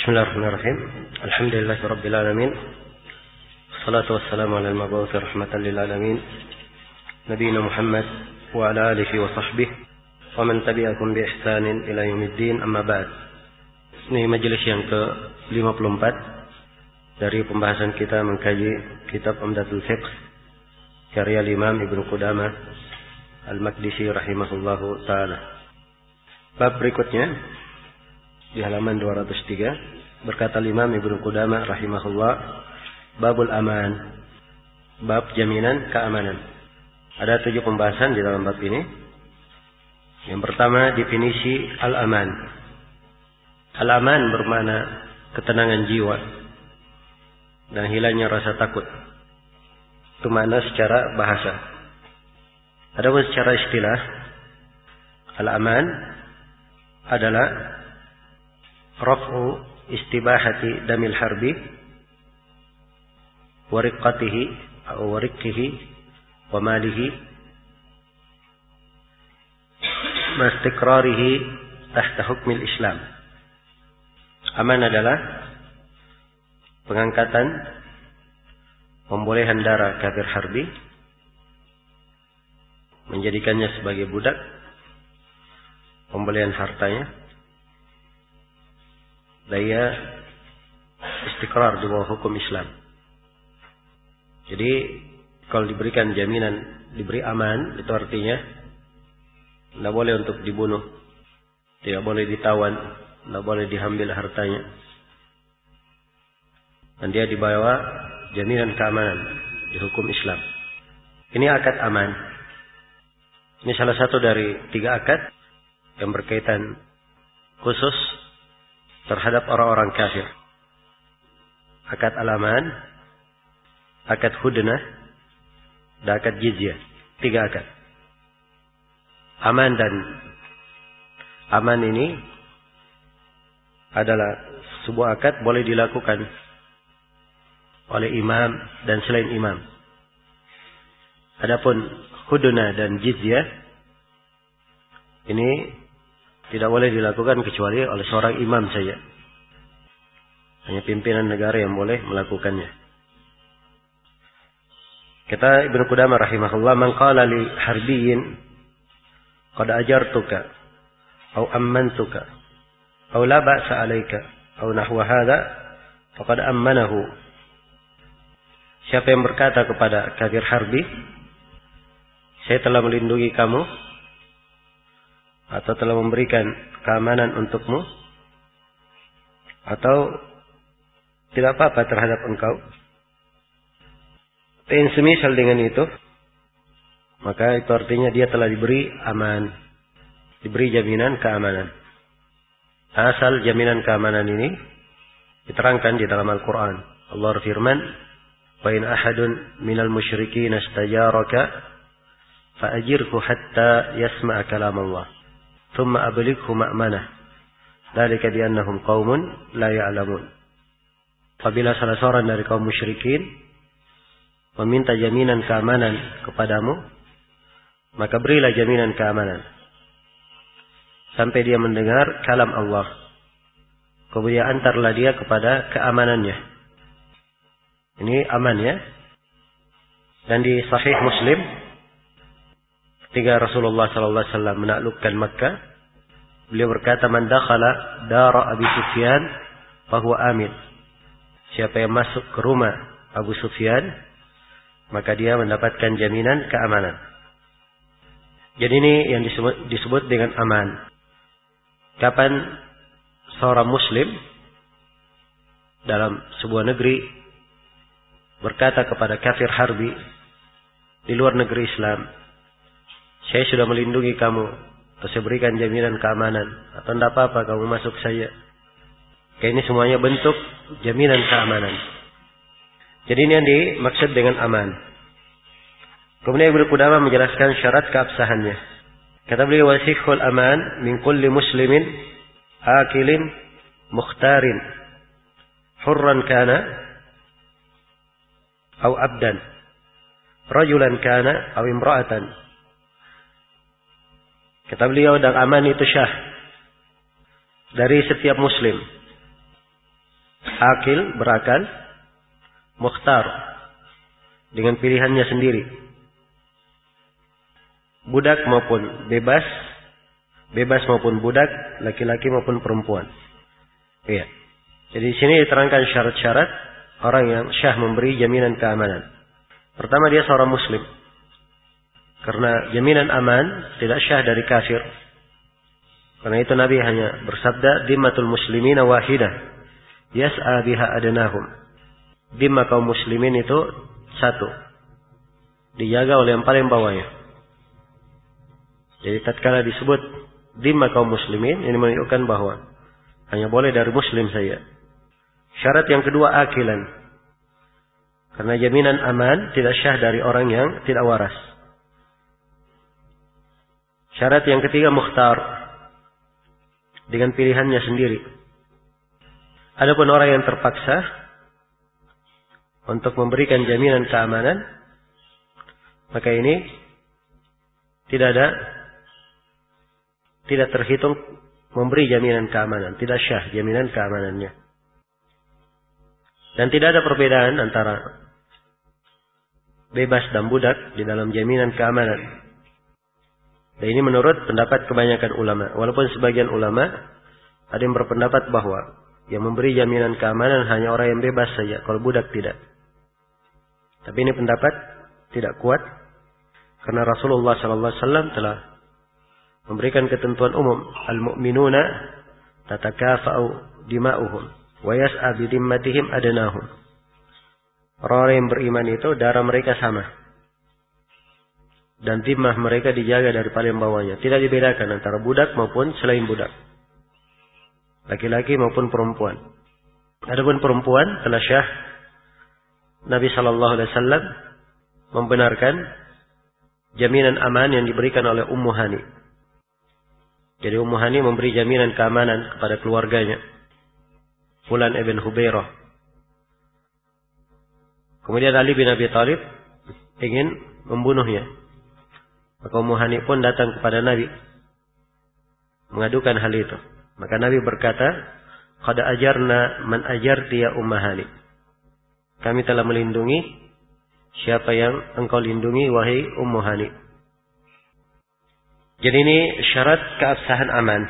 Bismillahirrahmanirrahim. Alhamdulillahirabbil alamin. Wassalatu wassalamu ala al-mab'uts rahmatan lil alamin. Nabiyina Muhammad wa ala alihi wa sahbihi wa man tabi'akum bi ihsanin ila yaumiddin, amma ba'd. Ini majelis yang ke-54 dari pembahasan kita mengkaji kitab Umdatul Fiqh karya Imam Ibnu Qudamah Al-Maqdisi rahimahullahu taala. Bab berikutnya di halaman 203 berkata Imam Ibnu Qudamah rahimahullah, babul aman, bab jaminan keamanan. Ada 7 pembahasan di dalam bab ini. Yang pertama, definisi al-aman. Al-aman bermakna ketenangan jiwa dan hilangnya rasa takut. Itu makna secara bahasa. Adapun secara istilah, al-aman adalah raf'u istibahati damil harbi wa riqqatihi atau wa riqqihi wa malihi ma istiqrarihi tahta hukmil Islam. Aman adalah pengangkatan pembolehan darah kafir harbi, menjadikannya sebagai budak, pembelian hartanya, daya istiqrar di bawah hukum Islam. Jadi kalau diberikan jaminan, diberi aman, itu artinya tidak boleh untuk dibunuh, tidak boleh ditawan, tidak boleh diambil hartanya, dan dia dibawa jaminan keamanan di hukum Islam. Ini akad aman. Ini salah satu dari 3 akad yang berkaitan khusus terhadap orang-orang kafir. Akad al-aman, akad hudnah, dan akad jizyah. 3 akad. Aman dan aman ini adalah sebuah akad boleh dilakukan oleh imam dan selain imam. Adapun hudnah dan jizyah ini tidak boleh dilakukan kecuali oleh seorang imam saja. Hanya pimpinan negara yang boleh melakukannya. Kata Ibnu Qudamah rahimahullah, man qala li harbiyyin qad ajartuka aw ammantuka aw la ba'sa 'alaika aw nahwa hadha faqad ammanahu. Siapa yang berkata kepada kafir harbi, saya telah melindungi kamu atau telah memberikan keamanan untukmu, atau tidak apa-apa terhadap engkau, yang semisal dengan itu, maka itu artinya dia telah diberi aman, diberi jaminan keamanan. Asal jaminan keamanan ini diterangkan di dalam Al-Quran. Allah berfirman, wa in ahadun minal musyrikin istajaraka fa'ajirhu hatta yasma'a kalam Allah thumma ablighu ma'manah dzalika bi annahum qaumun la ya'lamun. Apabila salah seorang dari kaum musyrikin meminta jaminan keamanan kepadamu, maka berilah jaminan keamanan sampai dia mendengar kalam Allah, kemudian antarlah dia kepada keamanannya. Ini aman ya. Dan di Sahih Muslim, ketika Rasulullah sallallahu alaihi wasallam menaklukkan Makkah, beliau berkata, man dakhala dara Abi Sufyan fahuwa amin. Siapa yang masuk ke rumah Abu Sufyan, maka dia mendapatkan jaminan keamanan. Jadi ini yang disebut dengan aman. Kapan seorang muslim dalam sebuah negeri berkata kepada kafir harbi di luar negeri Islam, saya sudah melindungi kamu, atau saya berikan jaminan keamanan, atau tidak apa-apa kamu masuk saya. Ini semuanya bentuk jaminan keamanan. Jadi ini yang dimaksud dengan aman. Kemudian Ibnu Qudamah menjelaskan syarat keabsahannya. Kata beliau, wasihul aman min kulli muslimin akilin mukhtarin hurran kana atau abdan rajulan kana atau imra'atan. Kata beliau, dan aman itu syah dari setiap muslim akil, berakal, mukhtar, dengan pilihannya sendiri. Budak maupun bebas, bebas maupun budak, laki-laki maupun perempuan. Iya. Jadi di sini diterangkan syarat-syarat orang yang syah memberi jaminan keamanan. Pertama, dia seorang muslim. Karena jaminan aman tidak syah dari kafir. Karena itu Nabi hanya bersabda, "Dimmatul muslimina wahidah, yas'a biha adnahum." Dimma kaum muslimin itu satu, dijaga oleh yang paling bawahnya. Jadi tatkala disebut dimma kaum muslimin, ini menunjukkan bahwa hanya boleh dari muslim saja. Syarat yang kedua, akilan. Karena jaminan aman tidak syah dari orang yang tidak waras. Syarat yang ketiga, mukhtar, dengan pilihannya sendiri. Adapun orang yang terpaksa untuk memberikan jaminan keamanan, maka ini tidak terhitung memberi jaminan keamanan, tidak syah jaminan keamanannya. Dan tidak ada perbedaan antara bebas dan budak di dalam jaminan keamanan. Dan ini menurut pendapat kebanyakan ulama. Walaupun sebagian ulama ada yang berpendapat bahwa yang memberi jaminan keamanan hanya orang yang bebas saja, kalau budak tidak. Tapi ini pendapat tidak kuat, karena Rasulullah SAW telah memberikan ketentuan umum, al-mu'minuna tatakafa'u dima'uhum wa yas'a bidimmatihim adnahum. Orang yang beriman itu darah mereka sama. Dan timah mereka dijaga dari paling bawahnya. Tidak dibedakan antara budak maupun selain budak. Laki-laki maupun perempuan. Adapun perempuan telah syah, Nabi SAW membenarkan jaminan aman yang diberikan oleh Ummu Hani. Jadi Ummu Hani memberi jaminan keamanan kepada keluarganya, Fulan ibn Hubairah. Kemudian Ali bin Abi Thalib ingin membunuhnya. Maka Ummu Hani pun datang kepada Nabi mengadukan hal itu. Maka Nabi berkata, "Qad ajarna man ajarti ya Ummu Hani." Kami telah melindungi siapa yang engkau lindungi wahai Ummu Hani. Jadi ini syarat keabsahan aman.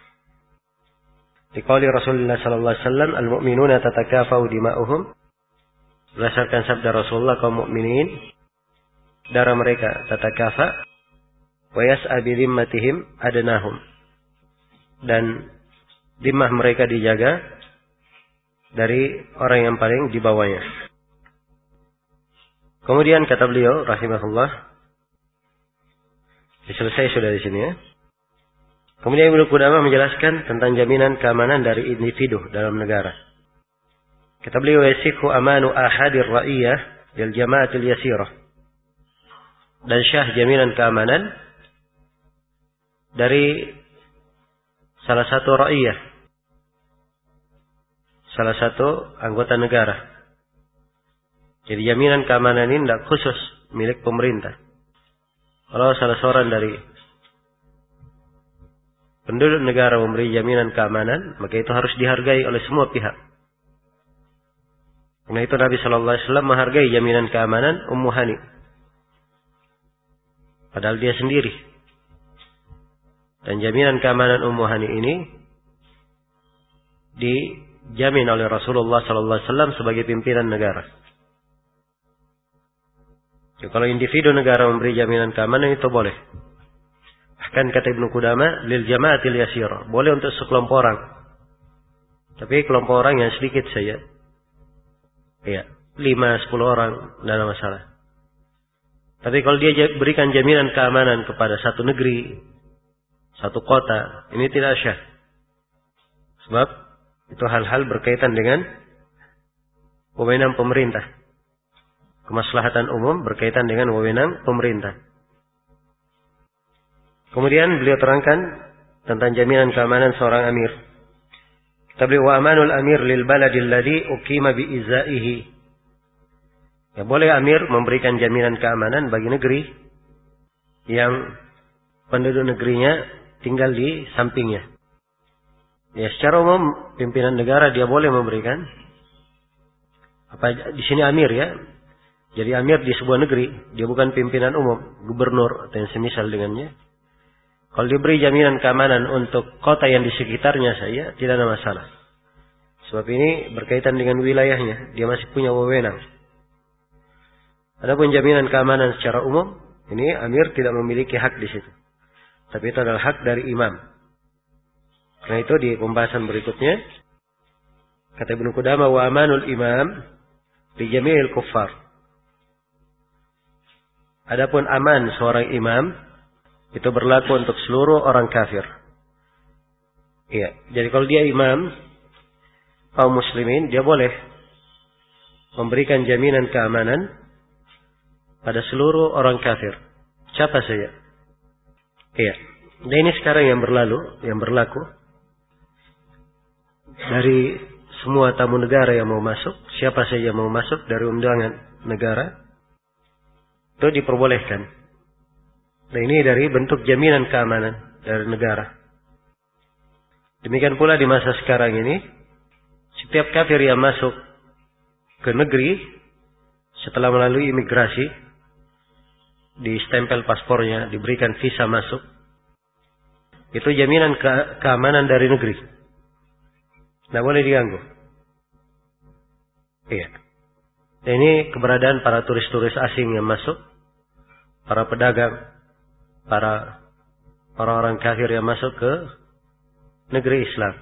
Diqauli Rasulullah sallallahu alaihi wasallam, "Al-mu'minuna tatakafa'u dima'uhum." Berdasarkan sabda Rasulullah, kaum mukminin darah mereka tatakafa wa yas'a bi dhimmatihim adnahum. Dan dhimmah mereka dijaga dari orang yang paling di bawahnya. Kemudian kata beliau rahimahullah, selesai sudah di sini ya. Kemudian Ibnu Qudamah menjelaskan tentang jaminan keamanan dari individu dalam negara. Kata beliau, "Yasihu amanu ahadir ra'iyah lil jama'atil yasirah." Dan syah jaminan keamanan dari salah satu ra'iyah, salah satu anggota negara. Jadi jaminan keamanan ini tidak khusus milik pemerintah. Kalau salah seorang dari penduduk negara memberi jaminan keamanan, maka itu harus dihargai oleh semua pihak. Karena itu Nabi SAW menghargai jaminan keamanan Ummu Hani. Padahal dia sendiri. Dan jaminan keamanan Ummu Hani ini dijamin oleh Rasulullah SAW sebagai pimpinan negara. Jadi, kalau individu negara memberi jaminan keamanan itu boleh. Bahkan kata Ibnu Qudamah, lil jama'atil yasira, boleh untuk sekelompok orang. Tapi kelompok orang yang sedikit saja. Ya, 5-10 orang, tidak ada masalah. Tapi kalau dia berikan jaminan keamanan kepada satu negeri, satu kota, ini tidak syah. Sebab itu hal-hal berkaitan dengan wewenang pemerintah. Kemaslahatan umum berkaitan dengan wewenang pemerintah. Kemudian beliau terangkan tentang jaminan keamanan seorang amir. Kata beliau, "Wa amanul amir lil baladil ladzi uqima bi izaihi." Ya, boleh amir memberikan jaminan keamanan bagi negeri yang penduduk negerinya tinggal di sampingnya. Ya, secara umum pimpinan negara dia boleh memberikan apa di sini amir ya. Jadi amir di sebuah negeri, dia bukan pimpinan umum, gubernur atau yang semisal dengannya. Kalau diberi jaminan keamanan untuk kota yang di sekitarnya saja, tidak ada masalah. Sebab ini berkaitan dengan wilayahnya, dia masih punya wewenang. Adapun jaminan keamanan secara umum, ini amir tidak memiliki hak di situ. Tapi itu adalah hak dari imam. Karena itu di pembahasan berikutnya, kata Ibnu Qudamah, wa amanul imam li jami'il kuffar. Adapun aman seorang imam itu berlaku untuk seluruh orang kafir. Iya, jadi kalau dia imam kaum muslimin, dia boleh memberikan jaminan keamanan pada seluruh orang kafir, siapa saja. Iya. Nah, ini sekarang yang berlaku dari semua tamu negara yang mau masuk, siapa saja mau masuk dari undangan negara, itu diperbolehkan. Nah, ini dari bentuk jaminan keamanan dari negara. Demikian pula di masa sekarang ini, setiap kafir yang masuk ke negeri setelah melalui imigrasi, distempel paspornya, diberikan visa masuk, itu jaminan keamanan dari negeri. Tidak boleh diganggu. Iya. Dan ini keberadaan para turis-turis asing yang masuk, para pedagang, para orang-orang kafir yang masuk ke negeri Islam.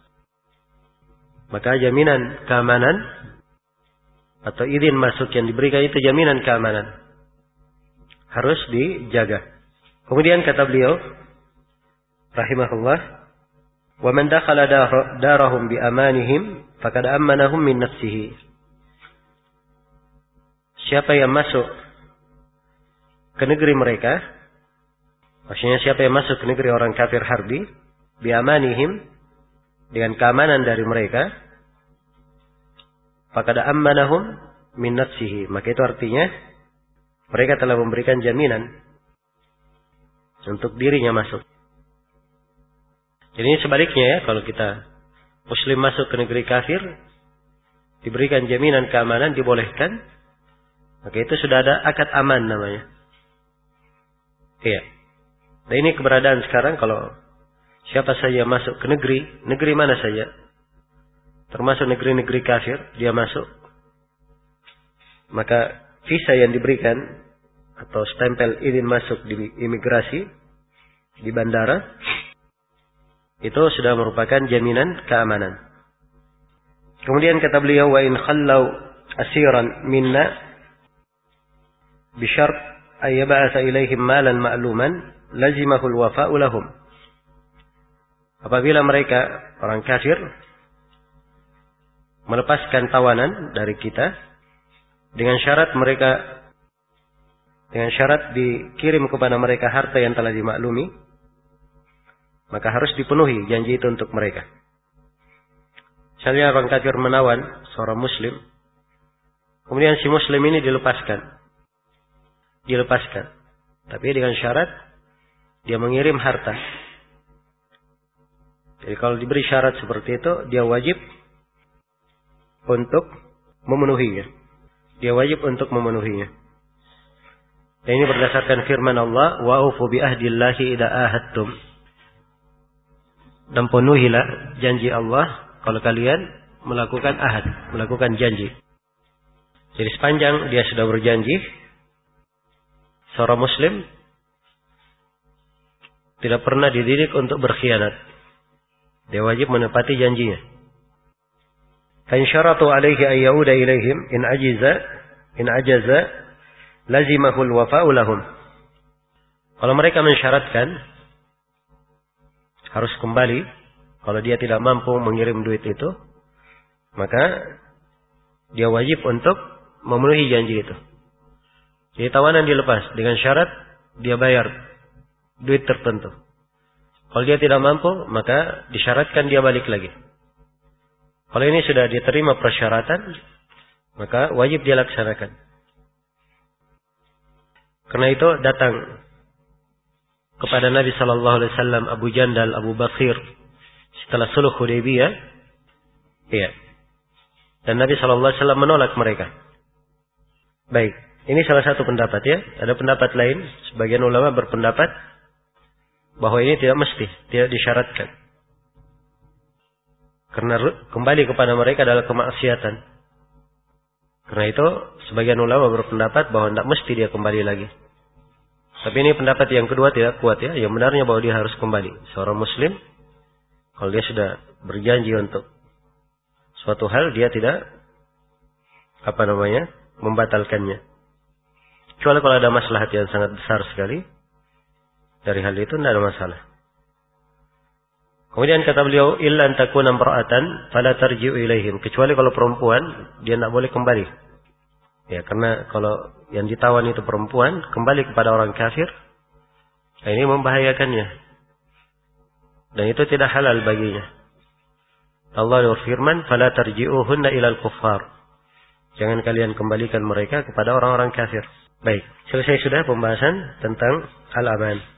Maka jaminan keamanan atau izin masuk yang diberikan itu jaminan keamanan. Harus dijaga. Kemudian kata beliau, rahimahullah, wa man dakhala darahum bi amanihim faqad ammanahum min nafsihi. Siapa yang masuk ke negeri mereka, maksudnya siapa yang masuk ke negeri orang kafir harbi, bi amanihim, dengan keamanan dari mereka, faqad ammanahum min nafsihi, maka itu artinya mereka telah memberikan jaminan untuk dirinya masuk. Jadi ini sebaliknya ya, kalau kita muslim masuk ke negeri kafir, diberikan jaminan keamanan, dibolehkan, maka itu sudah ada akad aman namanya. Iya. Nah, ini keberadaan sekarang kalau siapa saja masuk ke negeri mana saja, termasuk negeri-negeri kafir, dia masuk, maka visa yang diberikan atau stempel izin masuk di imigrasi di bandara itu sudah merupakan jaminan keamanan. Kemudian kata beliau, wa in khallau asiran minna bi syart ay yab'atha ilaihim malan ma'luman lazimahu al-wafa'u lahum. Apabila mereka orang kafir melepaskan tawanan dari kita dengan syarat dikirim kepada mereka harta yang telah dimaklumi, maka harus dipenuhi janji itu untuk mereka. Misalnya orang kafir menawan seorang muslim, kemudian si muslim ini dilepaskan, tapi dengan syarat dia mengirim harta. Jadi kalau diberi syarat seperti itu, dia wajib untuk memenuhinya. Dan ini berdasarkan firman Allah, wa ufu bi ahdillahi idza ahadtum. Dan penuhilah janji Allah kalau kalian melakukan ahad, melakukan janji. Jadi sepanjang dia sudah berjanji, seorang muslim tidak pernah dididik untuk berkhianat. Dia wajib menepati janjinya. Fa in syaratu alaihi ay yauda ilaihim in ajaza lazimahul wafa'u lahum. Kalau mereka mensyaratkan harus kembali, kalau dia tidak mampu mengirim duit itu, maka dia wajib untuk memenuhi janji itu. Jadi tawanan dilepas dengan syarat dia bayar duit tertentu. Kalau dia tidak mampu, maka disyaratkan dia balik lagi. Kalau ini sudah diterima persyaratan, maka wajib dia laksanakan. Karena itu datang kepada Nabi sallallahu alaihi wasallam Abu Jandal, Abu Bakir, setelah sulh Hudaybiyah. Iya. Dan Nabi SAW menolak mereka. Baik. Ini salah satu pendapat ya. Ada pendapat lain. Sebagian ulama berpendapat bahwa ini tidak mesti. Tidak disyaratkan. Karena kembali kepada mereka adalah kemaksiatan. Karena itu sebagian ulama berpendapat bahwa tidak mesti dia kembali lagi. Tapi ini pendapat yang kedua tidak kuat ya. Yang benarnya bahwa dia harus kembali. Seorang muslim, kalau dia sudah berjanji untuk suatu hal, dia tidak membatalkannya. Kecuali kalau ada maslahat yang sangat besar sekali dari hal itu, tidak ada masalah. Kemudian kata beliau, illa an takuna imra'atan fala tarji'u ilaihim. Kecuali kalau perempuan, dia tidak boleh kembali. Ya, karena kalau yang ditawan itu perempuan, kembali kepada orang kafir, ini membahayakannya. Dan itu tidak halal baginya. Allah berfirman, fala tarji'uhunna ilal kuffar. Jangan kalian kembalikan mereka kepada orang-orang kafir. Baik, selesai sudah pembahasan tentang al-aman.